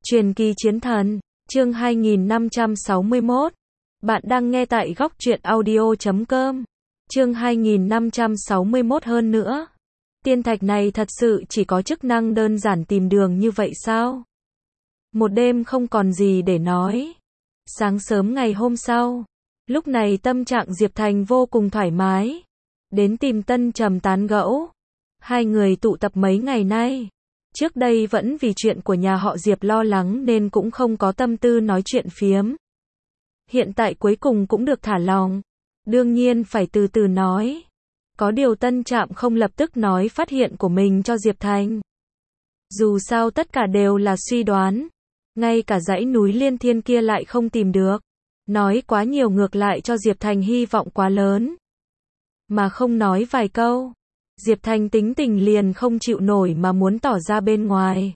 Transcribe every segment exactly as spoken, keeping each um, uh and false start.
Truyền kỳ chiến thần, chương hai nghìn năm trăm sáu mươi mốt. Bạn đang nghe tại góc truyện audio chấm com. Chương hai nghìn năm trăm sáu mươi mốt hơn nữa. Tiên thạch này thật sự chỉ có chức năng đơn giản tìm đường như vậy sao? Một đêm không còn gì để nói. Sáng sớm ngày hôm sau, lúc này tâm trạng Diệp Thành vô cùng thoải mái. Đến tìm Tân Trầm tán gẫu. Hai người tụ tập mấy ngày nay. Trước đây vẫn vì chuyện của nhà họ Diệp lo lắng nên cũng không có tâm tư nói chuyện phiếm. Hiện tại cuối cùng cũng được thả lòng. Đương nhiên phải từ từ nói. Có điều Tân Trạm không lập tức nói phát hiện của mình cho Diệp Thành. Dù sao tất cả đều là suy đoán. Ngay cả dãy núi Liên Thiên kia lại không tìm được. Nói quá nhiều ngược lại cho Diệp Thành hy vọng quá lớn. Mà không nói vài câu, Diệp Thành tính tình liền không chịu nổi mà muốn tỏ ra bên ngoài.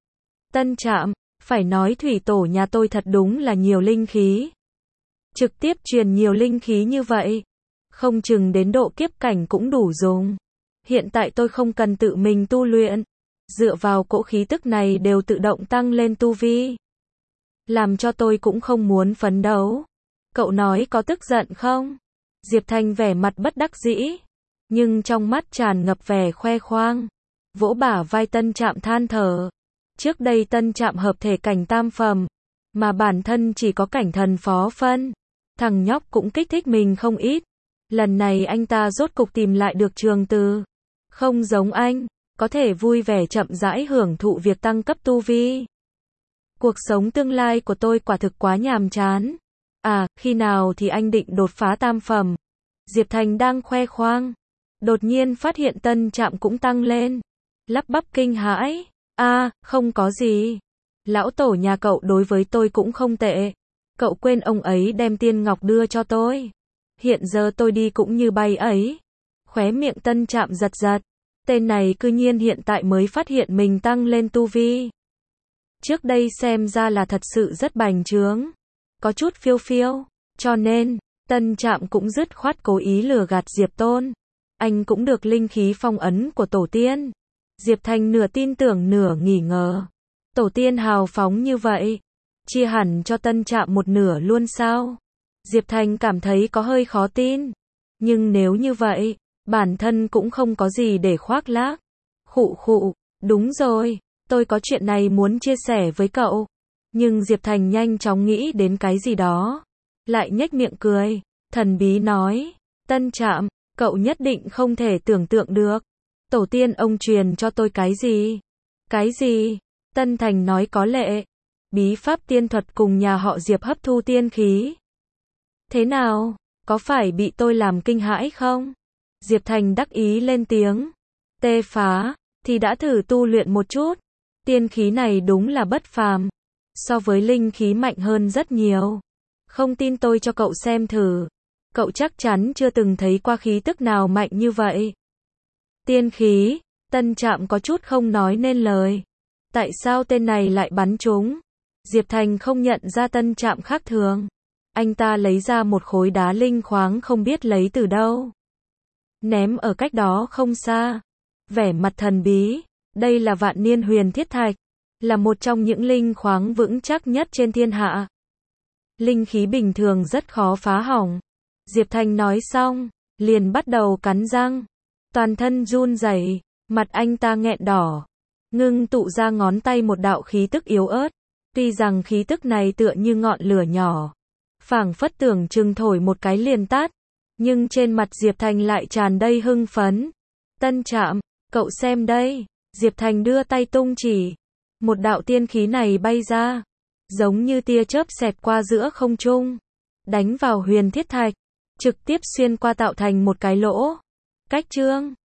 Tân Trạm, phải nói thủy tổ nhà tôi thật đúng là nhiều linh khí. Trực tiếp truyền nhiều linh khí như vậy, không chừng đến độ kiếp cảnh cũng đủ dùng. Hiện tại tôi không cần tự mình tu luyện, dựa vào cỗ khí tức này đều tự động tăng lên tu vi. Làm cho tôi cũng không muốn phấn đấu. Cậu nói có tức giận không? Diệp Thành vẻ mặt bất đắc dĩ, nhưng trong mắt tràn ngập vẻ khoe khoang. Vỗ bả vai Tân Trạm than thở. Trước đây Tân Trạm hợp thể cảnh tam phẩm, mà bản thân chỉ có cảnh thần phó phân. Thằng nhóc cũng kích thích mình không ít. Lần này anh ta rốt cục tìm lại được trường từ. Không giống anh, có thể vui vẻ chậm rãi hưởng thụ việc tăng cấp tu vi. Cuộc sống tương lai của tôi quả thực quá nhàm chán. À, khi nào thì anh định đột phá tam phẩm? Diệp Thành đang khoe khoang, đột nhiên phát hiện Tân Trạm cũng tăng lên. Lắp bắp kinh hãi. A, à, không có gì. Lão tổ nhà cậu đối với tôi cũng không tệ. Cậu quên ông ấy đem tiên ngọc đưa cho tôi. Hiện giờ tôi đi cũng như bay ấy. Khóe miệng Tân Trạm giật giật. Tên này cư nhiên hiện tại mới phát hiện mình tăng lên tu vi. Trước đây xem ra là thật sự rất bành trướng. Có chút phiêu phiêu. Cho nên, Tân Trạm cũng dứt khoát cố ý lừa gạt Diệp Tôn. Anh cũng được linh khí phong ấn của tổ tiên. Diệp Thành nửa tin tưởng nửa nghi ngờ. Tổ tiên hào phóng như vậy, chia hẳn cho Tân Trạm một nửa luôn sao? Diệp Thành cảm thấy có hơi khó tin. Nhưng nếu như vậy, bản thân cũng không có gì để khoác lác. Khụ khụ, đúng rồi, tôi có chuyện này muốn chia sẻ với cậu. Nhưng Diệp Thành nhanh chóng nghĩ đến cái gì đó. Lại nhếch miệng cười, thần bí nói. Tân Trạm, cậu nhất định không thể tưởng tượng được. Tổ tiên ông truyền cho tôi cái gì? Cái gì? Tân Thành nói có lệ. Bí pháp tiên thuật cùng nhà họ Diệp hấp thu tiên khí. Thế nào? Có phải bị tôi làm kinh hãi không? Diệp Thành đắc ý lên tiếng. Tê phá, thì đã thử tu luyện một chút. Tiên khí này đúng là bất phàm. So với linh khí mạnh hơn rất nhiều. Không tin tôi cho cậu xem thử. Cậu chắc chắn chưa từng thấy qua khí tức nào mạnh như vậy. Tiên khí, Tân Trạm có chút không nói nên lời. Tại sao tên này lại bắn trúng? Diệp Thành không nhận ra Tân Trạm khác thường. Anh ta lấy ra một khối đá linh khoáng không biết lấy từ đâu. Ném ở cách đó không xa. Vẻ mặt thần bí. Đây là vạn niên huyền thiết thạch. Là một trong những linh khoáng vững chắc nhất trên thiên hạ. Linh khí bình thường rất khó phá hỏng. Diệp Thành nói xong, liền bắt đầu cắn răng. Toàn thân run rẩy, mặt anh ta nghẹn đỏ. Ngưng tụ ra ngón tay một đạo khí tức yếu ớt. Tuy rằng khí tức này tựa như ngọn lửa nhỏ, phảng phất tưởng chừng thổi một cái liền tắt. Nhưng trên mặt Diệp Thành lại tràn đầy hưng phấn. Tân Trạm, cậu xem đây. Diệp Thành đưa tay tung chỉ. Một đạo tiên khí này bay ra, giống như tia chớp xẹt qua giữa không trung, đánh vào huyền thiết thạch, trực tiếp xuyên qua tạo thành một cái lỗ. Cách chương